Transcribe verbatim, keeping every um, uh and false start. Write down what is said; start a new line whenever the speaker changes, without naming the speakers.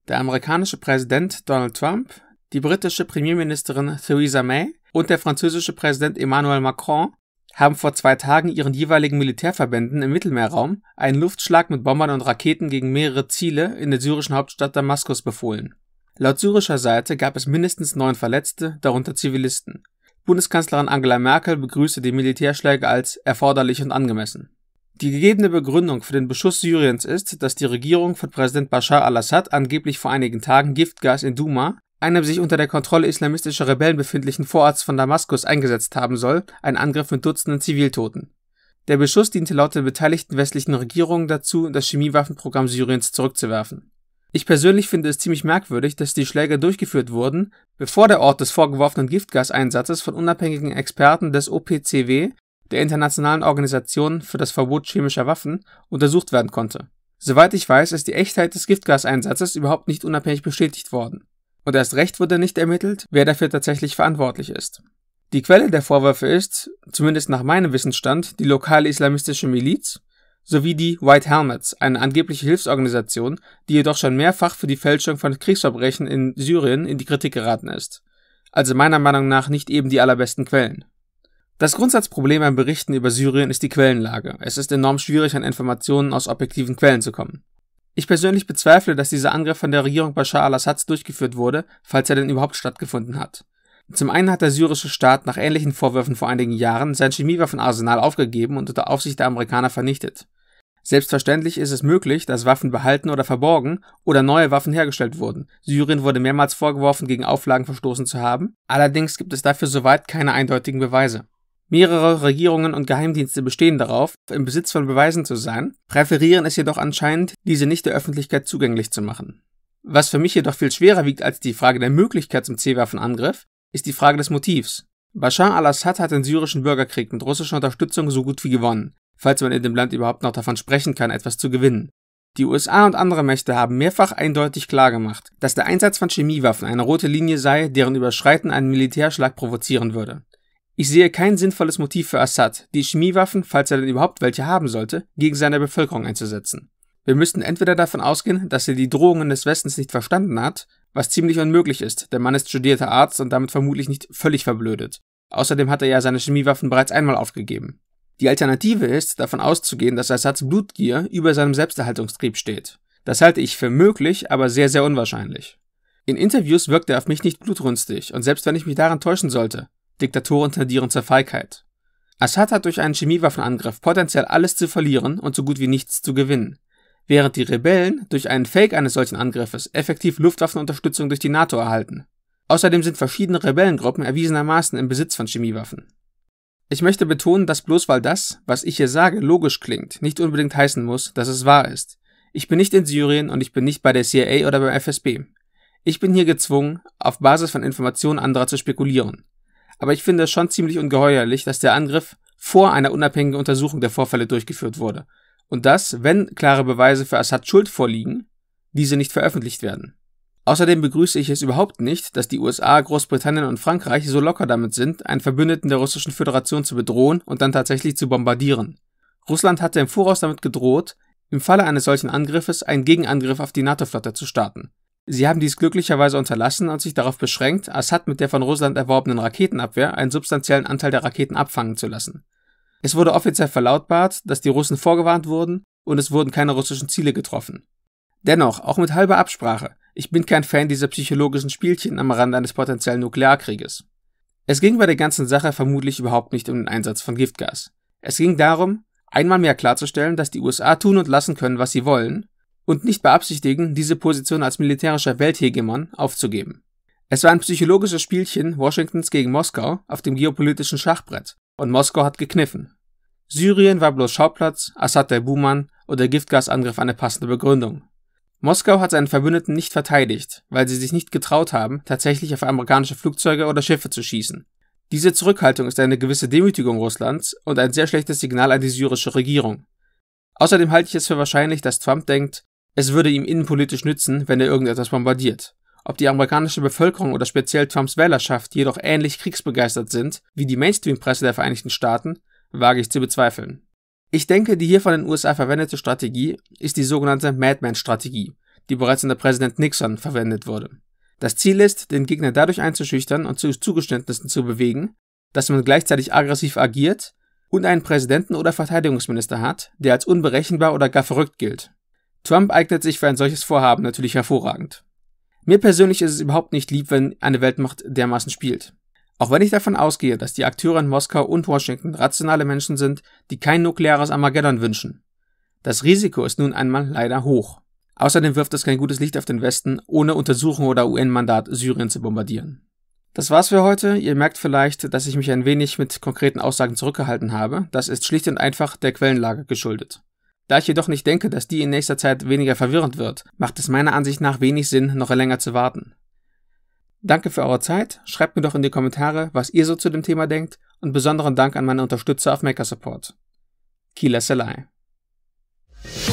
Der amerikanische Präsident Donald Trump, die britische Premierministerin Theresa May und der französische Präsident Emmanuel Macron haben vor zwei Tagen ihren jeweiligen Militärverbänden im Mittelmeerraum einen Luftschlag mit Bombern und Raketen gegen mehrere Ziele in der syrischen Hauptstadt Damaskus befohlen. Laut syrischer Seite gab es mindestens neun Verletzte, darunter Zivilisten. Bundeskanzlerin Angela Merkel begrüßte die Militärschläge als erforderlich und angemessen. Die gegebene Begründung für den Beschuss Syriens ist, dass die Regierung von Präsident Bashar al-Assad angeblich vor einigen Tagen Giftgas in Douma, einem sich unter der Kontrolle islamistischer Rebellen befindlichen Vororts von Damaskus, eingesetzt haben soll, ein Angriff mit Dutzenden Ziviltoten. Der Beschuss diente laut den beteiligten westlichen Regierungen dazu, das Chemiewaffenprogramm Syriens zurückzuwerfen. Ich persönlich finde es ziemlich merkwürdig, dass die Schläge durchgeführt wurden, bevor der Ort des vorgeworfenen Giftgaseinsatzes von unabhängigen Experten des O P C W, der Internationalen Organisation für das Verbot chemischer Waffen, untersucht werden konnte. Soweit ich weiß, ist die Echtheit des Giftgaseinsatzes überhaupt nicht unabhängig bestätigt worden. Und erst recht wurde nicht ermittelt, wer dafür tatsächlich verantwortlich ist. Die Quelle der Vorwürfe ist, zumindest nach meinem Wissensstand, die lokale islamistische Miliz sowie die White Helmets, eine angebliche Hilfsorganisation, die jedoch schon mehrfach für die Fälschung von Kriegsverbrechen in Syrien in die Kritik geraten ist. Also meiner Meinung nach nicht eben die allerbesten Quellen. Das Grundsatzproblem beim Berichten über Syrien ist die Quellenlage. Es ist enorm schwierig, an Informationen aus objektiven Quellen zu kommen. Ich persönlich bezweifle, dass dieser Angriff von der Regierung Bashar al-Assads durchgeführt wurde, falls er denn überhaupt stattgefunden hat. Zum einen hat der syrische Staat nach ähnlichen Vorwürfen vor einigen Jahren sein Chemiewaffenarsenal aufgegeben und unter Aufsicht der Amerikaner vernichtet. Selbstverständlich ist es möglich, dass Waffen behalten oder verborgen oder neue Waffen hergestellt wurden. Syrien wurde mehrmals vorgeworfen, gegen Auflagen verstoßen zu haben. Allerdings gibt es dafür soweit keine eindeutigen Beweise. Mehrere Regierungen und Geheimdienste bestehen darauf, im Besitz von Beweisen zu sein, präferieren es jedoch anscheinend, diese nicht der Öffentlichkeit zugänglich zu machen. Was für mich jedoch viel schwerer wiegt als die Frage der Möglichkeit zum C-Waffenangriff, ist die Frage des Motivs. Bashar al-Assad hat den syrischen Bürgerkrieg mit russischer Unterstützung so gut wie gewonnen, falls man in dem Land überhaupt noch davon sprechen kann, etwas zu gewinnen. Die U S A und andere Mächte haben mehrfach eindeutig klargemacht, dass der Einsatz von Chemiewaffen eine rote Linie sei, deren Überschreiten einen Militärschlag provozieren würde. Ich sehe kein sinnvolles Motiv für Assad, die Chemiewaffen, falls er denn überhaupt welche haben sollte, gegen seine Bevölkerung einzusetzen. Wir müssten entweder davon ausgehen, dass er die Drohungen des Westens nicht verstanden hat, was ziemlich unmöglich ist, der Mann ist studierter Arzt und damit vermutlich nicht völlig verblödet. Außerdem hat er ja seine Chemiewaffen bereits einmal aufgegeben. Die Alternative ist, davon auszugehen, dass Assads Blutgier über seinem Selbsterhaltungstrieb steht. Das halte ich für möglich, aber sehr, sehr unwahrscheinlich. In Interviews wirkt er auf mich nicht blutrünstig, und selbst wenn ich mich daran täuschen sollte, Diktatoren tendieren zur Feigheit. Assad hat durch einen Chemiewaffenangriff potenziell alles zu verlieren und so gut wie nichts zu gewinnen, während die Rebellen durch einen Fake eines solchen Angriffes effektiv Luftwaffenunterstützung durch die NATO erhalten. Außerdem sind verschiedene Rebellengruppen erwiesenermaßen im Besitz von Chemiewaffen. Ich möchte betonen, dass bloß weil das, was ich hier sage, logisch klingt, nicht unbedingt heißen muss, dass es wahr ist. Ich bin nicht in Syrien und ich bin nicht bei der C I A oder beim F S B. Ich bin hier gezwungen, auf Basis von Informationen anderer zu spekulieren. Aber ich finde es schon ziemlich ungeheuerlich, dass der Angriff vor einer unabhängigen Untersuchung der Vorfälle durchgeführt wurde und dass, wenn klare Beweise für Assads Schuld vorliegen, diese nicht veröffentlicht werden. Außerdem begrüße ich es überhaupt nicht, dass die U S A, Großbritannien und Frankreich so locker damit sind, einen Verbündeten der Russischen Föderation zu bedrohen und dann tatsächlich zu bombardieren. Russland hatte im Voraus damit gedroht, im Falle eines solchen Angriffes einen Gegenangriff auf die NATO-Flotte zu starten. Sie haben dies glücklicherweise unterlassen und sich darauf beschränkt, Assad mit der von Russland erworbenen Raketenabwehr einen substanziellen Anteil der Raketen abfangen zu lassen. Es wurde offiziell verlautbart, dass die Russen vorgewarnt wurden und es wurden keine russischen Ziele getroffen. Dennoch, auch mit halber Absprache, ich bin kein Fan dieser psychologischen Spielchen am Rande eines potenziellen Nuklearkrieges. Es ging bei der ganzen Sache vermutlich überhaupt nicht um den Einsatz von Giftgas. Es ging darum, einmal mehr klarzustellen, dass die U S A tun und lassen können, was sie wollen, und nicht beabsichtigen, diese Position als militärischer Welthegemon aufzugeben. Es war ein psychologisches Spielchen Washingtons gegen Moskau auf dem geopolitischen Schachbrett, und Moskau hat gekniffen. Syrien war bloß Schauplatz, Assad der Buhmann und der Giftgasangriff eine passende Begründung. Moskau hat seinen Verbündeten nicht verteidigt, weil sie sich nicht getraut haben, tatsächlich auf amerikanische Flugzeuge oder Schiffe zu schießen. Diese Zurückhaltung ist eine gewisse Demütigung Russlands und ein sehr schlechtes Signal an die syrische Regierung. Außerdem halte ich es für wahrscheinlich, dass Trump denkt, es würde ihm innenpolitisch nützen, wenn er irgendetwas bombardiert. Ob die amerikanische Bevölkerung oder speziell Trumps Wählerschaft jedoch ähnlich kriegsbegeistert sind wie die Mainstream-Presse der Vereinigten Staaten, wage ich zu bezweifeln. Ich denke, die hier von den U S A verwendete Strategie ist die sogenannte Madman-Strategie. die bereits unter Präsident Nixon verwendet wurde. Das Ziel ist, den Gegner dadurch einzuschüchtern und zu Zugeständnissen zu bewegen, dass man gleichzeitig aggressiv agiert und einen Präsidenten oder Verteidigungsminister hat, der als unberechenbar oder gar verrückt gilt. Trump eignet sich für ein solches Vorhaben natürlich hervorragend. Mir persönlich ist es überhaupt nicht lieb, wenn eine Weltmacht dermaßen spielt. Auch wenn ich davon ausgehe, dass die Akteure in Moskau und Washington rationale Menschen sind, die kein nukleares Armageddon wünschen. Das Risiko ist nun einmal leider hoch. Außerdem wirft es kein gutes Licht auf den Westen, ohne Untersuchung oder U N-Mandat Syrien zu bombardieren. Das war's für heute. Ihr merkt vielleicht, dass ich mich ein wenig mit konkreten Aussagen zurückgehalten habe. Das ist schlicht und einfach der Quellenlage geschuldet. Da ich jedoch nicht denke, dass die in nächster Zeit weniger verwirrend wird, macht es meiner Ansicht nach wenig Sinn, noch länger zu warten. Danke für eure Zeit, schreibt mir doch in die Kommentare, was ihr so zu dem Thema denkt und besonderen Dank an meine Unterstützer auf Maker Support. Kila Selai.